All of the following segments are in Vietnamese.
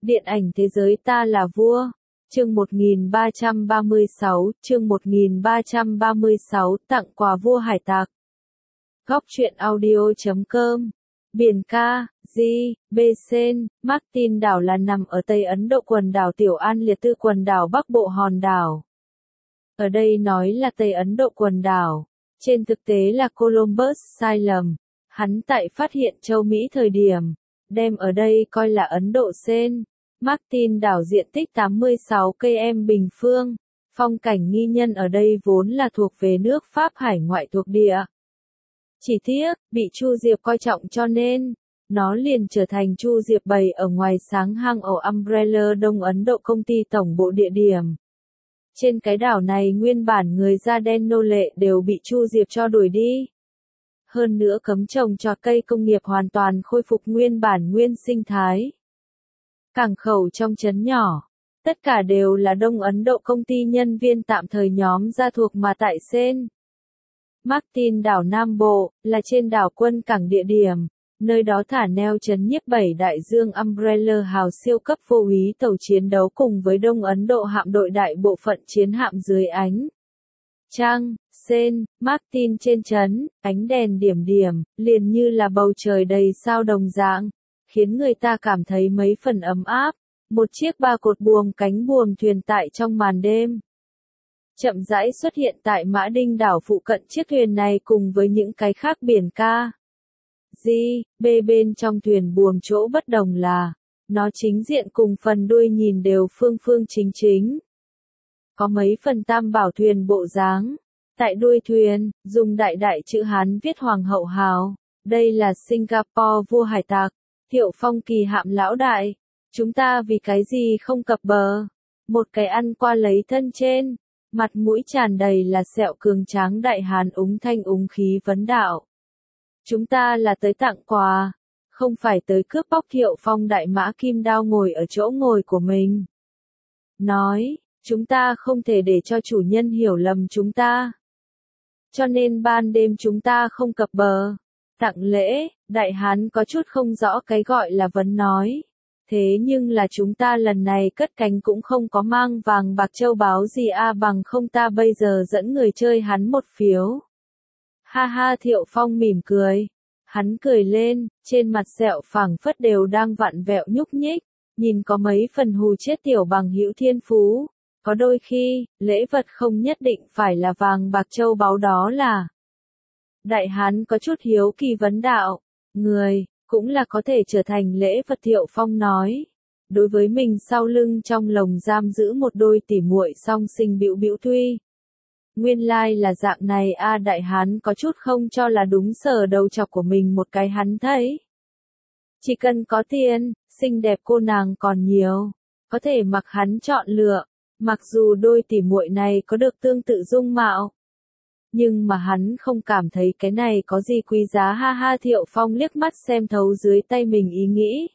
Điện ảnh thế giới ta là vua. Chương 1336, tặng quà vua hải tặc. Góc truyện audio.com. Biển ca, Besen, Martin đảo là nằm ở Tây Ấn Độ, quần đảo Tiểu An liệt tư, quần đảo Bắc Bộ hòn đảo. Ở đây nói là Tây Ấn Độ quần đảo, trên thực tế là Columbus sai lầm. Hắn tại phát hiện châu Mỹ thời điểm, đem ở đây coi là Ấn Độ Sen. Martin đảo diện tích 86 km bình phương, phong cảnh nghi nhân ở đây vốn là thuộc về nước Pháp hải ngoại thuộc địa. Chỉ tiếc, bị Chu Diệp coi trọng cho nên, nó liền trở thành Chu Diệp bày ở ngoài sáng hang ổ Umbrella Đông Ấn Độ, công ty tổng bộ địa điểm. Trên cái đảo này nguyên bản người da đen nô lệ đều bị Chu Diệp cho đuổi đi. Hơn nữa cấm trồng trọt cây công nghiệp, hoàn toàn khôi phục nguyên bản nguyên sinh thái. Cảng khẩu trong trấn nhỏ, tất cả đều là Đông Ấn Độ công ty nhân viên tạm thời nhóm gia thuộc mà tại Sen. Martin đảo Nam Bộ, là trên đảo quân cảng địa điểm, nơi đó thả neo trấn nhiếp 7 đại dương Umbrella hào siêu cấp vô úy tàu chiến đấu cùng với Đông Ấn Độ hạm đội đại bộ phận chiến hạm dưới ánh trăng. Sen, Martin trên trấn, ánh đèn điểm điểm, liền như là bầu trời đầy sao đồng dạng, khiến người ta cảm thấy mấy phần ấm áp. Một chiếc ba cột buồm cánh buồm thuyền tại trong màn đêm chậm rãi xuất hiện tại Mã Đinh đảo phụ cận. Chiếc thuyền này cùng với những cái khác biển ca, bên trong thuyền buồm chỗ bất đồng là, nó chính diện cùng phần đuôi nhìn đều phương phương chính chính. Có mấy phần tam bảo thuyền bộ dáng. Tại đuôi thuyền, dùng đại đại chữ Hán viết Hoàng hậu hào. Đây là Singapore vua hải tặc. Thiệu Phong kỳ hạm lão đại. Chúng ta vì cái gì không cập bờ? Một cái ăn qua lấy thân trên. Mặt mũi tràn đầy là sẹo cường tráng đại hán úng thanh úng khí vấn đạo. Chúng ta là tới tặng quà, không phải tới cướp bóc. Thiệu Phong đại mã kim đao ngồi ở chỗ ngồi của mình. Nói, chúng ta không thể để cho chủ nhân hiểu lầm chúng ta. Cho nên ban đêm chúng ta không cập bờ. Tặng lễ, đại hán có chút không rõ cái gọi là vấn nói. Thế nhưng là chúng ta lần này cất cánh cũng không có mang vàng bạc châu báu gì bằng không ta bây giờ dẫn người chơi hắn một phiếu. Ha ha, Thiệu Phong mỉm cười. Hắn cười lên, trên mặt sẹo phảng phất đều đang vặn vẹo nhúc nhích, nhìn có mấy phần hù chết tiểu bằng hữu thiên phú. Có đôi khi, lễ vật không nhất định phải là vàng bạc châu báu đó là. Đại hán có chút hiếu kỳ vấn đạo, người, cũng là có thể trở thành lễ vật. Thiệu Phong nói. Đối với mình sau lưng trong lồng giam giữ một đôi tỉ muội song sinh bĩu bĩu tuy. Nguyên lai là dạng này đại hán có chút không cho là đúng, sờ đầu chọc của mình một cái. Hắn thấy. Chỉ cần có tiền, xinh đẹp cô nàng còn nhiều. Có thể mặc hắn chọn lựa. Mặc dù đôi tỉ muội này có được tương tự dung mạo. Nhưng mà hắn không cảm thấy cái này có gì quý giá. Ha ha, Thiệu Phong liếc mắt xem thấu dưới tay mình ý nghĩ.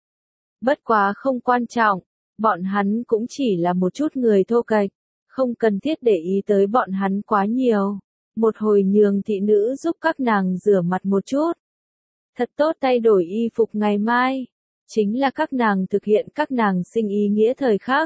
Bất quá không quan trọng, bọn hắn cũng chỉ là một chút người thô kệch, không cần thiết để ý tới bọn hắn quá nhiều. Một hồi nhường thị nữ giúp các nàng rửa mặt một chút. Thật tốt, thay đổi y phục ngày mai. Chính là các nàng thực hiện các nàng sinh ý nghĩa thời khắc.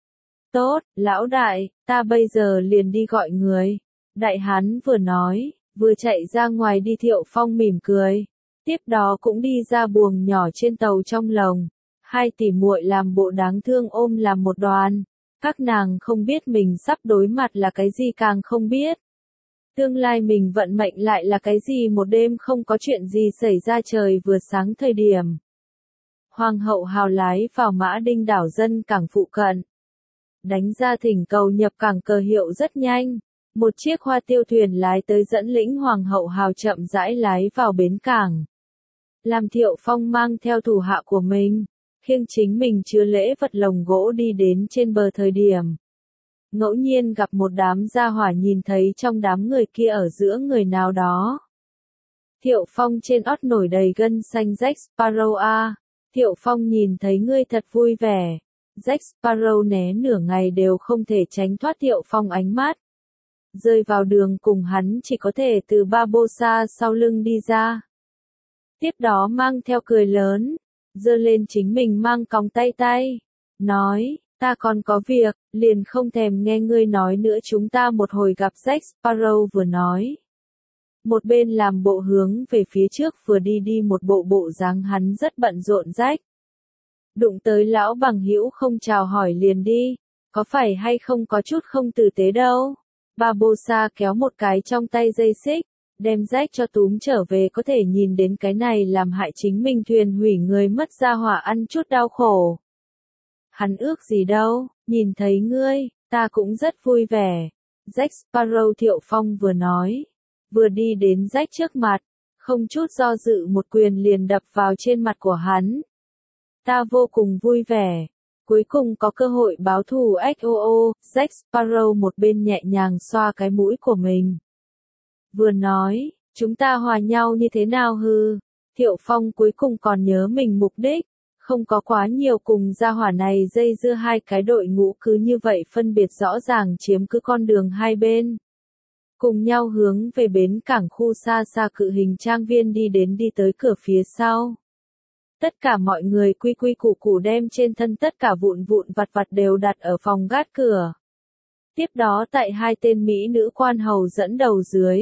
Tốt, lão đại, ta bây giờ liền đi gọi người. Đại hán vừa nói, vừa chạy ra ngoài đi. Thiệu Phong mỉm cười. Tiếp đó cũng đi ra buồng nhỏ trên tàu trong lồng. Hai tỉ muội làm bộ đáng thương ôm làm một đoàn. Các nàng không biết mình sắp đối mặt là cái gì, càng không biết. Tương lai mình vận mệnh lại là cái gì. Một đêm không có chuyện gì xảy ra, trời vừa sáng thời điểm. Hoàng hậu hào lái vào Mã Đinh đảo dân cảng phụ cận. Đánh ra thỉnh cầu nhập cảng cờ hiệu rất nhanh. Một chiếc hoa tiêu thuyền lái tới dẫn lĩnh Hoàng hậu hào chậm rãi lái vào bến cảng. Làm Thiệu Phong mang theo thủ hạ của mình, khiêng chính mình chứa lễ vật lồng gỗ đi đến trên bờ thời điểm. Ngẫu nhiên gặp một đám gia hỏa, nhìn thấy trong đám người kia ở giữa người nào đó. Thiệu Phong trên ót nổi đầy gân xanh. Jack Sparrow Thiệu Phong nhìn thấy ngươi thật vui vẻ. Jack Sparrow né nửa ngày đều không thể tránh thoát Thiệu Phong ánh mắt. Rơi vào đường cùng hắn chỉ có thể từ Barbossa sau lưng đi ra. Tiếp đó mang theo cười lớn. giơ lên chính mình mang còng tay tay, nói, ta còn có việc, liền không thèm nghe ngươi nói nữa, chúng ta một hồi gặp. Jack Sparrow vừa nói, một bên làm bộ hướng về phía trước vừa đi một bộ dáng hắn rất bận rộn. Jack đụng tới lão bằng hữu không chào hỏi liền đi, có phải hay không có chút không tử tế đâu. Barbossa kéo một cái trong tay dây xích, đem Jack cho túm trở về, có thể nhìn đến cái này làm hại chính mình thuyền hủy người mất gia hỏa ăn chút đau khổ. Hắn ước gì đâu, nhìn thấy ngươi, ta cũng rất vui vẻ. Jack Sparrow, Thiệu Phong vừa nói, vừa đi đến Jack trước mặt, không chút do dự một quyền liền đập vào trên mặt của hắn. Ta vô cùng vui vẻ, cuối cùng có cơ hội báo thù. XOO, Jack Sparrow một bên nhẹ nhàng xoa cái mũi của mình, vừa nói, chúng ta hòa nhau như thế nào hư? Thiệu Phong cuối cùng còn nhớ mình mục đích, không có quá nhiều cùng gia hỏa này dây dưa, hai cái đội ngũ cứ như vậy phân biệt rõ ràng chiếm cứ con đường hai bên. Cùng nhau hướng về bến cảng khu xa xa cự hình trang viên đi tới cửa phía sau. Tất cả mọi người quy quy củ củ đem trên thân tất cả vụn vặt đều đặt ở phòng gác cửa. Tiếp đó tại hai tên mỹ nữ quan hầu dẫn đầu dưới,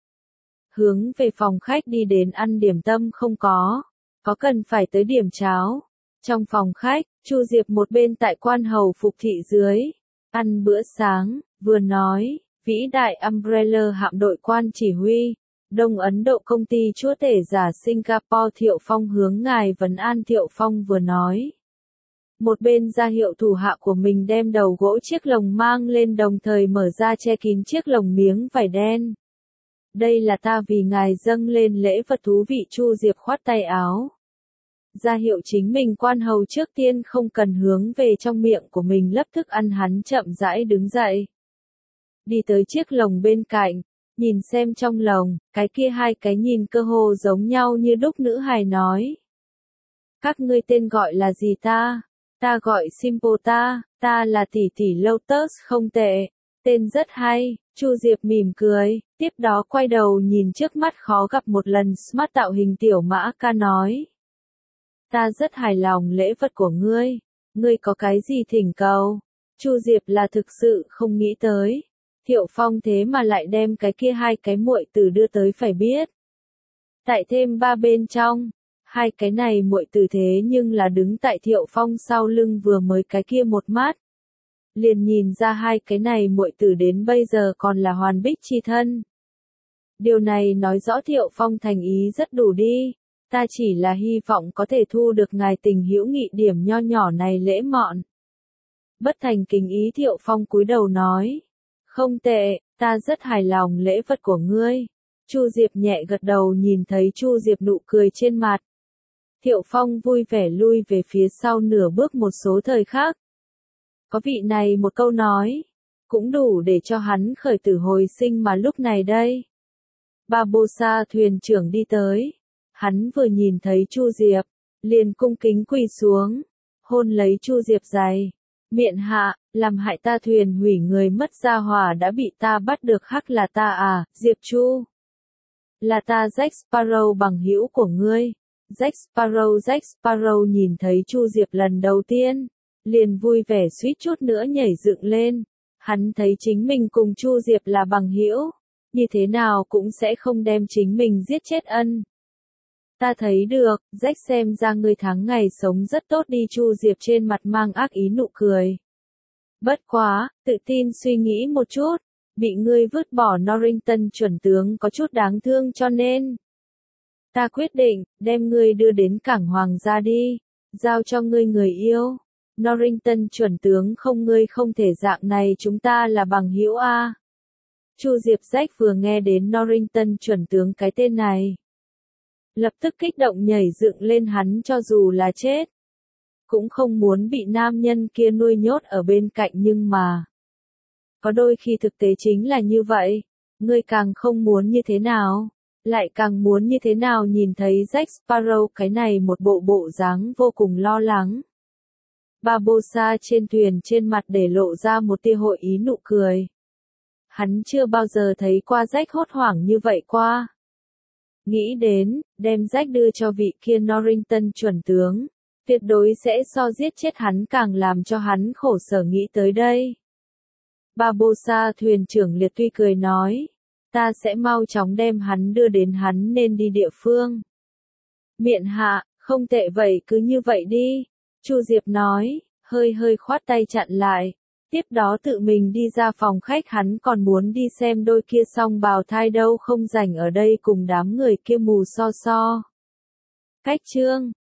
hướng về phòng khách đi đến. Ăn điểm tâm không có cần phải tới điểm cháo. Trong phòng khách, Chu Diệp một bên tại quan hầu phục thị dưới ăn bữa sáng, vừa nói, vĩ đại Umbrella hạm đội quan chỉ huy, Đông Ấn Độ công ty chúa tể giả Singapore Thiệu Phong hướng ngài vấn an. Thiệu Phong vừa nói, một bên ra hiệu thủ hạ của mình đem đầu gỗ chiếc lồng mang lên, đồng thời mở ra che kín chiếc lồng miếng vải đen. Đây là ta vì ngài dâng lên lễ vật thú vị. Chu Diệp khoát tay áo, ra hiệu chính mình quan hầu trước tiên không cần hướng về trong miệng của mình lấp thức ăn. Hắn chậm rãi đứng dậy, đi tới chiếc lồng bên cạnh, nhìn xem trong lồng, cái kia hai cái nhìn cơ hồ giống nhau như đúc nữ hài, nói, các ngươi tên gọi là gì? Ta gọi Simple. Ta là tỷ tỷ Lotus. Không tệ, tên rất hay. Chu Diệp mỉm cười, tiếp đó quay đầu nhìn trước mắt khó gặp một lần smart tạo hình tiểu mã ca, nói, ta rất hài lòng lễ vật của ngươi có cái gì thỉnh cầu? Chu Diệp là thực sự không nghĩ tới, Thiệu Phong thế mà lại đem cái kia hai cái muội tử đưa tới. Phải biết, tại thêm ba bên trong, hai cái này muội tử thế nhưng là đứng tại Thiệu Phong sau lưng, vừa mới cái kia một mắt liền nhìn ra hai cái này muội tử đến bây giờ còn là hoàn bích chi thân. Điều này nói rõ Thiệu Phong thành ý rất đủ đi. Ta chỉ là hy vọng có thể thu được ngài tình hữu nghị điểm nho nhỏ này lễ mọn. Bất thành kính ý. Thiệu Phong cúi đầu nói, không tệ, ta rất hài lòng lễ vật của ngươi. Chu Diệp nhẹ gật đầu, nhìn thấy Chu Diệp nụ cười trên mặt, Thiệu Phong vui vẻ lui về phía sau nửa bước. Một số thời khác, có vị này một câu nói, cũng đủ để cho hắn khởi tử hồi sinh, mà lúc này đây, Barbossa thuyền trưởng đi tới, hắn vừa nhìn thấy Chu Diệp, liền cung kính quỳ xuống, hôn lấy Chu Diệp dày, miệng hạ, làm hại ta thuyền hủy người mất gia hỏa đã bị ta bắt được. Hắc là ta à? Diệp Chu, là ta Jack Sparrow, bằng hữu của ngươi. Jack Sparrow nhìn thấy Chu Diệp lần đầu tiên, liền vui vẻ suýt chút nữa nhảy dựng lên. Hắn thấy chính mình cùng Chu Diệp là bằng hữu, như thế nào cũng sẽ không đem chính mình giết chết. Ân, ta thấy được, Jack, xem ra ngươi tháng ngày sống rất tốt đi. Chu Diệp trên mặt mang ác ý nụ cười. Bất quá, tự tin suy nghĩ một chút, bị ngươi vứt bỏ Norrington chuẩn tướng có chút đáng thương, cho nên ta quyết định đem ngươi đưa đến cảng hoàng gia đi, giao cho ngươi người yêu. Norrington chuẩn tướng, không, ngươi không thể dạng này, chúng ta là bằng hữu a. Chu Diệp Jack vừa nghe đến Norrington chuẩn tướng cái tên này, lập tức kích động nhảy dựng lên. Hắn cho dù là chết, cũng không muốn bị nam nhân kia nuôi nhốt ở bên cạnh, nhưng mà có đôi khi thực tế chính là như vậy, ngươi càng không muốn như thế nào, lại càng muốn như thế nào. Nhìn thấy Jack Sparrow cái này một bộ dáng vô cùng lo lắng, Barbossa trên thuyền trên mặt để lộ ra một tia hội ý nụ cười. Hắn chưa bao giờ thấy qua Jack hốt hoảng như vậy qua. Nghĩ đến, đem Jack đưa cho vị kia Norrington chuẩn tướng, tuyệt đối sẽ so giết chết hắn càng làm cho hắn khổ sở nghĩ tới đây. Barbossa thuyền trưởng liệt tuy cười nói, ta sẽ mau chóng đem hắn đưa đến hắn nên đi địa phương. Miện hạ, không tệ vậy cứ như vậy đi, Chu Diệp nói, hơi hơi khoát tay chặn lại. Tiếp đó tự mình đi ra phòng khách, hắn còn muốn đi xem đôi kia song bào thai đâu, không rảnh ở đây cùng đám người kia mù so so. Cách chương